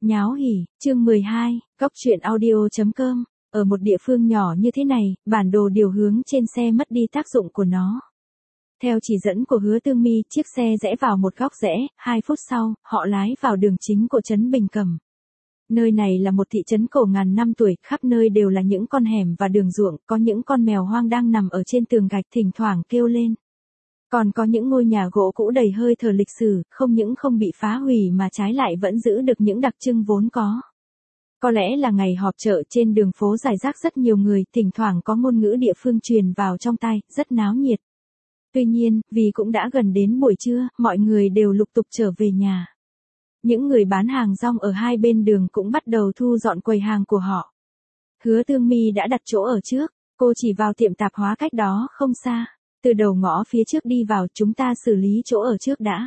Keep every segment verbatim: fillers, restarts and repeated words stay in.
Nháo hỉ, chương mười hai, Cóc truyện audio chấm com. Ở một địa phương nhỏ như thế này, bản đồ điều hướng trên xe mất đi tác dụng của nó. Theo chỉ dẫn của Hứa Tương Mi, chiếc xe rẽ vào một góc rẽ, hai phút sau, họ lái vào đường chính của trấn Bình Cẩm. Nơi này là một thị trấn cổ ngàn năm tuổi, khắp nơi đều là những con hẻm và đường ruộng, có những con mèo hoang đang nằm ở trên tường gạch thỉnh thoảng kêu lên. Còn có những ngôi nhà gỗ cũ đầy hơi thở lịch sử, không những không bị phá hủy mà trái lại vẫn giữ được những đặc trưng vốn có. Có lẽ là ngày họp chợ, trên đường phố rải rác rất nhiều người, thỉnh thoảng có ngôn ngữ địa phương truyền vào trong tai, rất náo nhiệt. Tuy nhiên, vì cũng đã gần đến buổi trưa, mọi người đều lục tục trở về nhà. Những người bán hàng rong ở hai bên đường cũng bắt đầu thu dọn quầy hàng của họ. Hứa Tương Mi đã đặt chỗ ở trước, cô chỉ vào tiệm tạp hóa cách đó không xa. Từ đầu ngõ phía trước đi vào, chúng ta xử lý chỗ ở trước đã.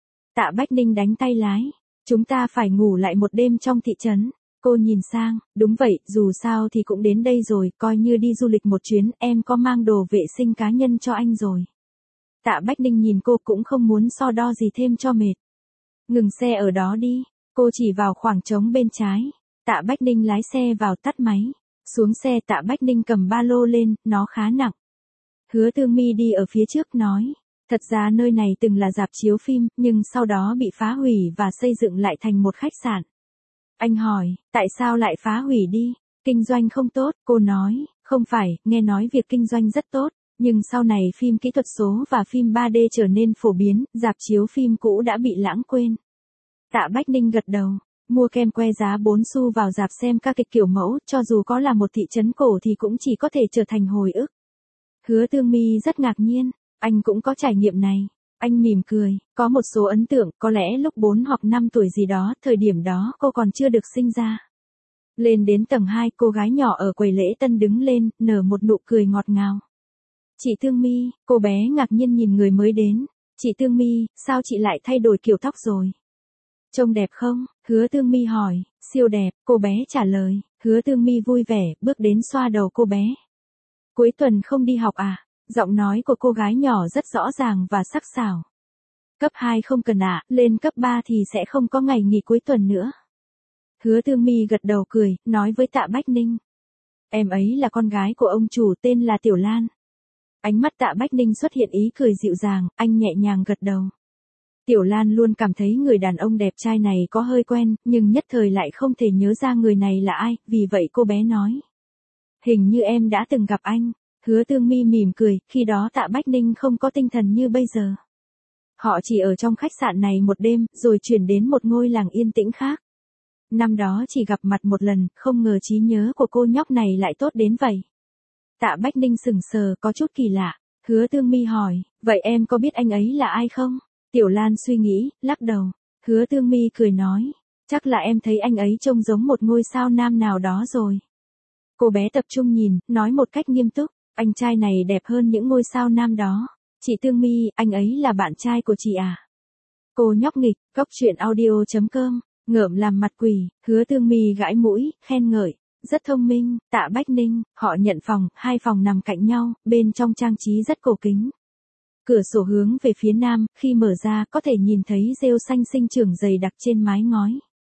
Tạ Bách Ninh đánh tay lái. Chúng ta phải ngủ lại một đêm trong thị trấn. Cô nhìn sang, đúng vậy, dù sao thì cũng đến đây rồi, coi như đi du lịch một chuyến, em có mang đồ vệ sinh cá nhân cho anh rồi. Tạ Bách Ninh nhìn cô cũng không muốn so đo gì thêm cho mệt. Ngừng xe ở đó đi, cô chỉ vào khoảng trống bên trái. Tạ Bách Ninh lái xe vào, tắt máy. Xuống xe, Tạ Bách Ninh cầm ba lô lên, nó khá nặng. Hứa Tương Mi đi ở phía trước nói, thật ra nơi này từng là rạp chiếu phim, nhưng sau đó bị phá hủy và xây dựng lại thành một khách sạn. Anh hỏi, tại sao lại phá hủy đi? Kinh doanh không tốt, cô nói, không phải, nghe nói việc kinh doanh rất tốt, nhưng sau này phim kỹ thuật số và phim ba D trở nên phổ biến, rạp chiếu phim cũ đã bị lãng quên. Tạ Bách Ninh gật đầu, mua kem que giá bốn xu vào rạp xem các kịch kiểu mẫu, cho dù có là một thị trấn cổ thì cũng chỉ có thể trở thành hồi ức. Hứa Tương Mi rất ngạc nhiên, anh cũng có trải nghiệm này. Anh mỉm cười, có một số ấn tượng, có lẽ lúc bốn hoặc năm tuổi gì đó, thời điểm đó cô còn chưa được sinh ra. Lên đến tầng hai, cô gái nhỏ ở quầy lễ tân đứng lên, nở một nụ cười ngọt ngào. Chị Tương Mi, cô bé ngạc nhiên nhìn người mới đến. Chị Tương Mi, sao chị lại thay đổi kiểu tóc rồi? Trông đẹp không? Hứa Tương Mi hỏi. Siêu đẹp, cô bé trả lời. Hứa Tương Mi vui vẻ, bước đến xoa đầu cô bé. Cuối tuần không đi học à? Giọng nói của cô gái nhỏ rất rõ ràng và sắc sảo. Cấp hai không cần ạ, à, lên cấp ba thì sẽ không có ngày nghỉ cuối tuần nữa. Hứa Tương Mi gật đầu cười, nói với Tạ Bách Ninh. Em ấy là con gái của ông chủ tên là Tiểu Lan. Ánh mắt Tạ Bách Ninh xuất hiện ý cười dịu dàng, anh nhẹ nhàng gật đầu. Tiểu Lan luôn cảm thấy người đàn ông đẹp trai này có hơi quen, nhưng nhất thời lại không thể nhớ ra người này là ai, vì vậy cô bé nói. Hình như em đã từng gặp anh. Hứa Tương Mi mỉm cười, khi đó Tạ Bách Ninh không có tinh thần như bây giờ. Họ chỉ ở trong khách sạn này một đêm, rồi chuyển đến một ngôi làng yên tĩnh khác. Năm đó chỉ gặp mặt một lần, không ngờ trí nhớ của cô nhóc này lại tốt đến vậy. Tạ Bách Ninh sững sờ, có chút kỳ lạ. Hứa Tương Mi hỏi, vậy em có biết anh ấy là ai không? Tiểu Lan suy nghĩ, lắc đầu. Hứa Tương Mi cười nói, chắc là em thấy anh ấy trông giống một ngôi sao nam nào đó rồi. Cô bé tập trung nhìn, nói một cách nghiêm túc, anh trai này đẹp hơn những ngôi sao nam đó. Chị Tương Mi, anh ấy là bạn trai của chị à? Cô nhóc nghịch, Cóc truyện audio chấm com, ngợm làm mặt quỷ. Hứa Tương Mi gãi mũi, khen ngợi, rất thông minh. Tạ Bách Ninh, họ nhận phòng, hai phòng nằm cạnh nhau, bên trong trang trí rất cổ kính. Cửa sổ hướng về phía nam, khi mở ra có thể nhìn thấy rêu xanh sinh trưởng dày đặc trên mái ngói.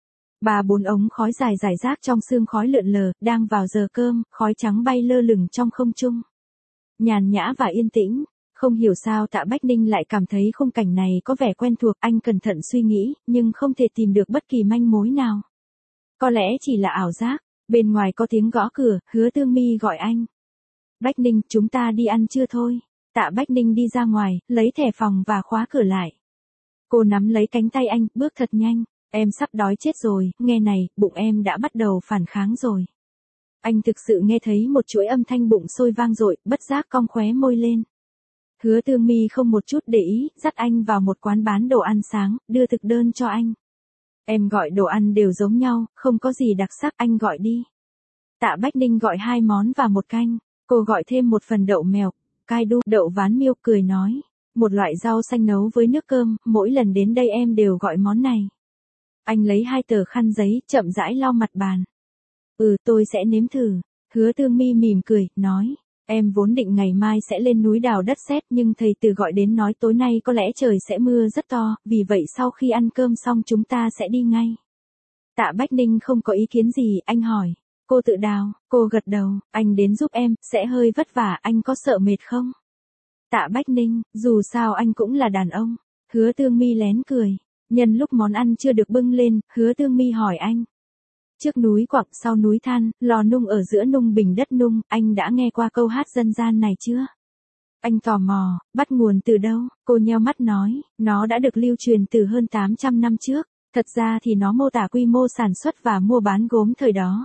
Ba bốn ống khói dài rải rác trong sương khói lượn lờ, đang vào giờ cơm, khói trắng bay lơ lửng trong không trung. Nhàn nhã và yên tĩnh, không hiểu sao Tạ Bách Ninh lại cảm thấy khung cảnh này có vẻ quen thuộc, anh cẩn thận suy nghĩ, nhưng không thể tìm được bất kỳ manh mối nào. Có lẽ chỉ là ảo giác, bên ngoài có tiếng gõ cửa, Hứa Tương Mi gọi anh. Bách Ninh, chúng ta đi ăn trưa thôi. Tạ Bách Ninh đi ra ngoài, lấy thẻ phòng và khóa cửa lại. Cô nắm lấy cánh tay anh, bước thật nhanh. Em sắp đói chết rồi, nghe này, bụng em đã bắt đầu phản kháng rồi. Anh thực sự nghe thấy một chuỗi âm thanh bụng sôi vang dội, bất giác cong khóe môi lên. Hứa Tương Mi không một chút để ý, dắt anh vào một quán bán đồ ăn sáng, đưa thực đơn cho anh. Em gọi đồ ăn đều giống nhau, không có gì đặc sắc, anh gọi đi. Tạ Bách Ninh gọi hai món và một canh, cô gọi thêm một phần đậu mèo, cai đu, đậu ván miêu, cười nói. Một loại rau xanh nấu với nước cơm, mỗi lần đến đây em đều gọi món này. Anh lấy hai tờ khăn giấy, chậm rãi lau mặt bàn. Ừ, tôi sẽ nếm thử. Hứa Tương Mi mỉm cười, nói. Em vốn định ngày mai sẽ lên núi đào đất sét, nhưng thầy Từ gọi đến nói tối nay có lẽ trời sẽ mưa rất to, vì vậy sau khi ăn cơm xong chúng ta sẽ đi ngay. Tạ Bách Ninh không có ý kiến gì, anh hỏi. Cô tự đào, cô gật đầu, anh đến giúp em, sẽ hơi vất vả, anh có sợ mệt không? Tạ Bách Ninh, dù sao anh cũng là đàn ông. Hứa Tương My lén cười. Nhân lúc món ăn chưa được bưng lên, Hứa Tương My hỏi anh. Trước núi quặng sau núi than, lò nung ở giữa nung bình đất nung, anh đã nghe qua câu hát dân gian này chưa? Anh tò mò, bắt nguồn từ đâu? Cô nheo mắt nói, nó đã được lưu truyền từ hơn tám trăm năm trước. Thật ra thì nó mô tả quy mô sản xuất và mua bán gốm thời đó.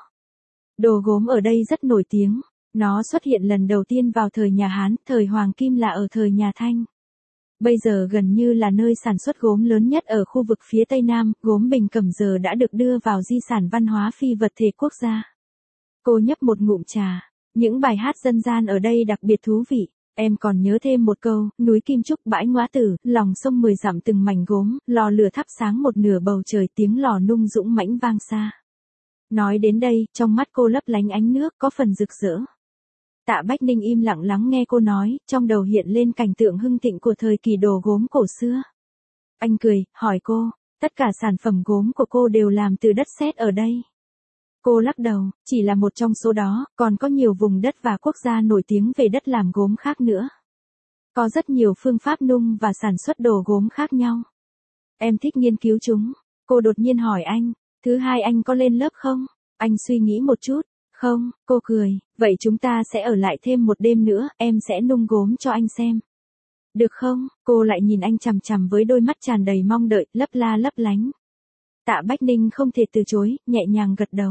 Đồ gốm ở đây rất nổi tiếng. Nó xuất hiện lần đầu tiên vào thời nhà Hán, thời Hoàng Kim là ở thời nhà Thanh. Bây giờ gần như là nơi sản xuất gốm lớn nhất ở khu vực phía Tây Nam, gốm Bình Cẩm giờ đã được đưa vào di sản văn hóa phi vật thể quốc gia. Cô nhấp một ngụm trà. Những bài hát dân gian ở đây đặc biệt thú vị. Em còn nhớ thêm một câu, núi Kim Trúc bãi Ngoá Tử, lòng sông mười dặm từng mảnh gốm, lò lửa thắp sáng một nửa bầu trời, tiếng lò nung dũng mãnh vang xa. Nói đến đây, trong mắt cô lấp lánh ánh nước, có phần rực rỡ. Tạ Bách Ninh im lặng lắng nghe cô nói, trong đầu hiện lên cảnh tượng hưng thịnh của thời kỳ đồ gốm cổ xưa. Anh cười, hỏi cô, tất cả sản phẩm gốm của cô đều làm từ đất sét ở đây. Cô lắc đầu, chỉ là một trong số đó, còn có nhiều vùng đất và quốc gia nổi tiếng về đất làm gốm khác nữa. Có rất nhiều phương pháp nung và sản xuất đồ gốm khác nhau. Em thích nghiên cứu chúng. Cô đột nhiên hỏi anh, thứ hai anh có lên lớp không? Anh suy nghĩ một chút. Không, cô cười, vậy chúng ta sẽ ở lại thêm một đêm nữa, em sẽ nung gốm cho anh xem. Được không? Cô lại nhìn anh chằm chằm với đôi mắt tràn đầy mong đợi, lấp la lấp lánh. Tạ Bách Ninh không thể từ chối, nhẹ nhàng gật đầu.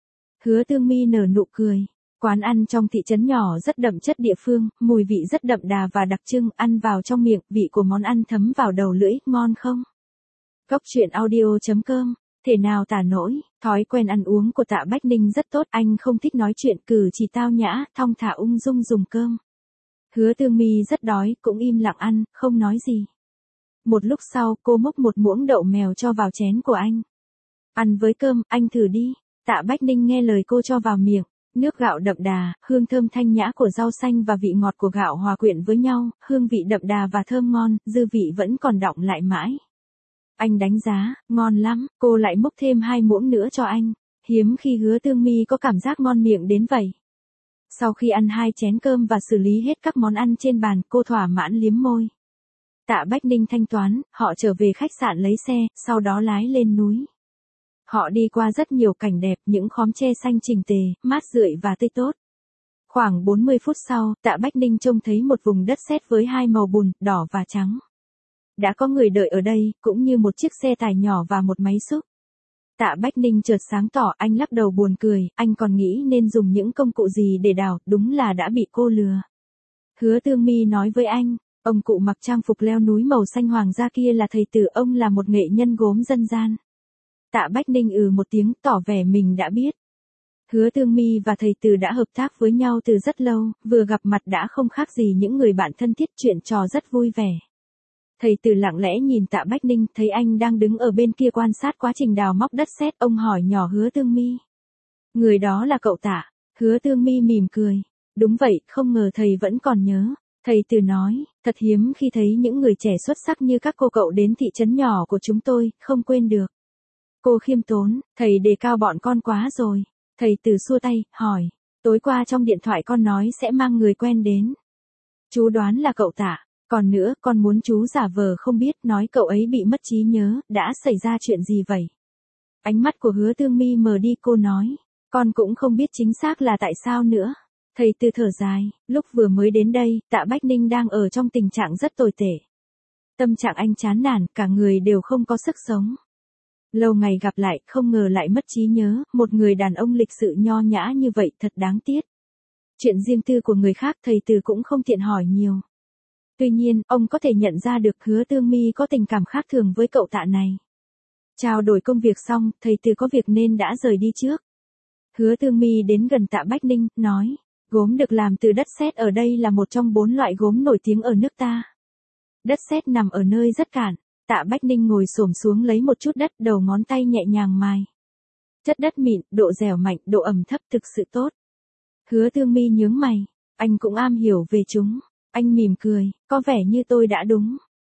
Hứa Tương My nở nụ cười. Quán ăn trong thị trấn nhỏ rất đậm chất địa phương, mùi vị rất đậm đà và đặc trưng, ăn vào trong miệng, vị của món ăn thấm vào đầu lưỡi, ngon không? Góc truyện audio chấm com, thể nào tả nổi, thói quen ăn uống của Tạ Bách Ninh rất tốt, anh không thích nói chuyện, cử chỉ tao nhã, thong thả ung dung dùng cơm. Hứa Tương My rất đói, cũng im lặng ăn, không nói gì. Một lúc sau, cô múc một muỗng đậu mèo cho vào chén của anh. Ăn với cơm, anh thử đi. Tạ Bách Ninh nghe lời cô cho vào miệng. Nước gạo đậm đà, hương thơm thanh nhã của rau xanh và vị ngọt của gạo hòa quyện với nhau, hương vị đậm đà và thơm ngon, dư vị vẫn còn đọng lại mãi. Anh đánh giá, ngon lắm, cô lại múc thêm hai muỗng nữa cho anh. Hiếm khi Hứa Tương My có cảm giác ngon miệng đến vậy. Sau khi ăn hai chén cơm và xử lý hết các món ăn trên bàn, cô thỏa mãn liếm môi. Tạ Bách Ninh thanh toán, họ trở về khách sạn lấy xe, sau đó lái lên núi. Họ đi qua rất nhiều cảnh đẹp, những khóm tre xanh chỉnh tề, mát rượi và tươi tốt. Khoảng bốn mươi phút sau, Tạ Bách Ninh trông thấy một vùng đất sét với hai màu bùn, đỏ và trắng. Đã có người đợi ở đây, cũng như một chiếc xe tải nhỏ và một máy xúc. Tạ Bách Ninh chợt sáng tỏ, anh lắc đầu buồn cười, anh còn nghĩ nên dùng những công cụ gì để đào, đúng là đã bị cô lừa. Hứa Tương My nói với anh, ông cụ mặc trang phục leo núi màu xanh hoàng gia kia là thầy Tử, ông là một nghệ nhân gốm dân gian. Tạ Bách Ninh ừ một tiếng, tỏ vẻ mình đã biết. Hứa Tương My và thầy Từ đã hợp tác với nhau từ rất lâu, vừa gặp mặt đã không khác gì những người bạn thân thiết, chuyện trò rất vui vẻ. Thầy Từ lặng lẽ nhìn Tạ Bách Ninh, thấy anh đang đứng ở bên kia quan sát quá trình đào móc đất sét, ông hỏi nhỏ Hứa Tương My. Người đó là cậu Tạ. Hứa Tương My mỉm cười. Đúng vậy, không ngờ thầy vẫn còn nhớ. Thầy Từ nói, thật hiếm khi thấy những người trẻ xuất sắc như các cô cậu đến thị trấn nhỏ của chúng tôi, không quên được. Cô khiêm tốn, thầy đề cao bọn con quá rồi. Thầy Từ xua tay, hỏi, tối qua trong điện thoại con nói sẽ mang người quen đến. Chú đoán là cậu Tạ, còn nữa, con muốn chú giả vờ không biết, nói cậu ấy bị mất trí nhớ, đã xảy ra chuyện gì vậy? Ánh mắt của Hứa Tương My mờ đi, cô nói, con cũng không biết chính xác là tại sao nữa. Thầy Từ thở dài, lúc vừa mới đến đây, Tạ Bách Ninh đang ở trong tình trạng rất tồi tệ. Tâm trạng anh chán nản, cả người đều không có sức sống. Lâu ngày gặp lại, không ngờ lại mất trí nhớ, một người đàn ông lịch sự nho nhã như vậy thật đáng tiếc. Chuyện riêng tư của người khác thầy Từ cũng không tiện hỏi nhiều. Tuy nhiên, ông có thể nhận ra được Hứa Tương My có tình cảm khác thường với cậu Tạ này. Trao đổi công việc xong, thầy Từ có việc nên đã rời đi trước. Hứa Tương My đến gần Tạ Bách Ninh, nói, gốm được làm từ đất sét ở đây là một trong bốn loại gốm nổi tiếng ở nước ta. Đất sét nằm ở nơi rất cạn. Tạ Bách Ninh ngồi xổm xuống lấy một chút đất, đầu ngón tay nhẹ nhàng mài. Chất đất mịn, độ dẻo mạnh, độ ẩm thấp thực sự tốt. Hứa Tương My nhướng mày, anh cũng am hiểu về chúng. Anh mỉm cười, có vẻ như tôi đã đúng.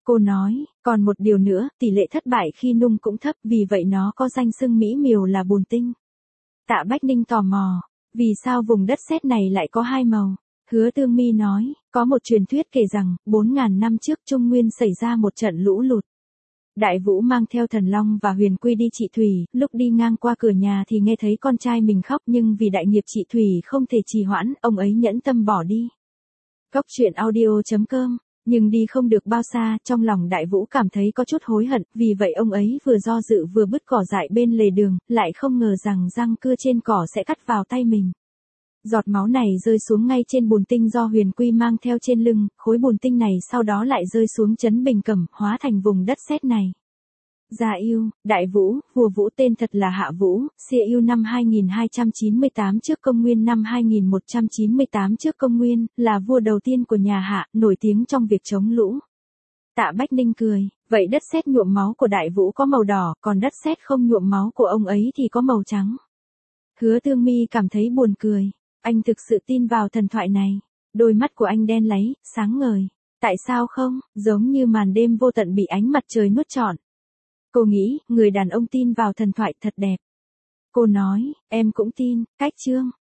Cô nói, còn một điều nữa, tỷ lệ thất bại khi nung cũng thấp, vì vậy nó có danh xưng mỹ miều là bùn tinh. Tạ Bách Ninh tò mò, vì sao vùng đất sét này lại có hai màu? Hứa Tương My nói, có một truyền thuyết kể rằng, bốn ngàn năm trước Trung Nguyên xảy ra một trận lũ lụt. Đại Vũ mang theo Thần Long và Huyền Quy đi trị thủy, lúc đi ngang qua cửa nhà thì nghe thấy con trai mình khóc, nhưng vì đại nghiệp trị thủy không thể trì hoãn, ông ấy nhẫn tâm bỏ đi. Cốc truyện audio chấm com. Nhưng đi không được bao xa, trong lòng Đại Vũ cảm thấy có chút hối hận, vì vậy ông ấy vừa do dự vừa bứt cỏ dại bên lề đường, lại không ngờ rằng răng cưa trên cỏ sẽ cắt vào tay mình. Giọt máu này rơi xuống ngay trên bùn tinh do Huyền Quy mang theo trên lưng, khối bùn tinh này sau đó lại rơi xuống trấn Bình Cẩm, hóa thành vùng đất sét này. Gia Yêu, Đại Vũ, vua Vũ tên thật là Hạ Vũ, Xia Yêu năm hai nghìn hai trăm chín mươi tám trước công nguyên năm hai nghìn một trăm chín mươi tám trước công nguyên, là vua đầu tiên của nhà Hạ, nổi tiếng trong việc chống lũ. Tạ Bách Ninh cười, vậy đất sét nhuộm máu của Đại Vũ có màu đỏ, còn đất sét không nhuộm máu của ông ấy thì có màu trắng. Hứa Tương My cảm thấy buồn cười, anh thực sự tin vào thần thoại này. Đôi mắt của anh đen láy, sáng ngời. Tại sao không, giống như màn đêm vô tận bị ánh mặt trời nuốt trọn. Cô nghĩ, người đàn ông tin vào thần thoại thật đẹp. Cô nói, em cũng tin, cách chương.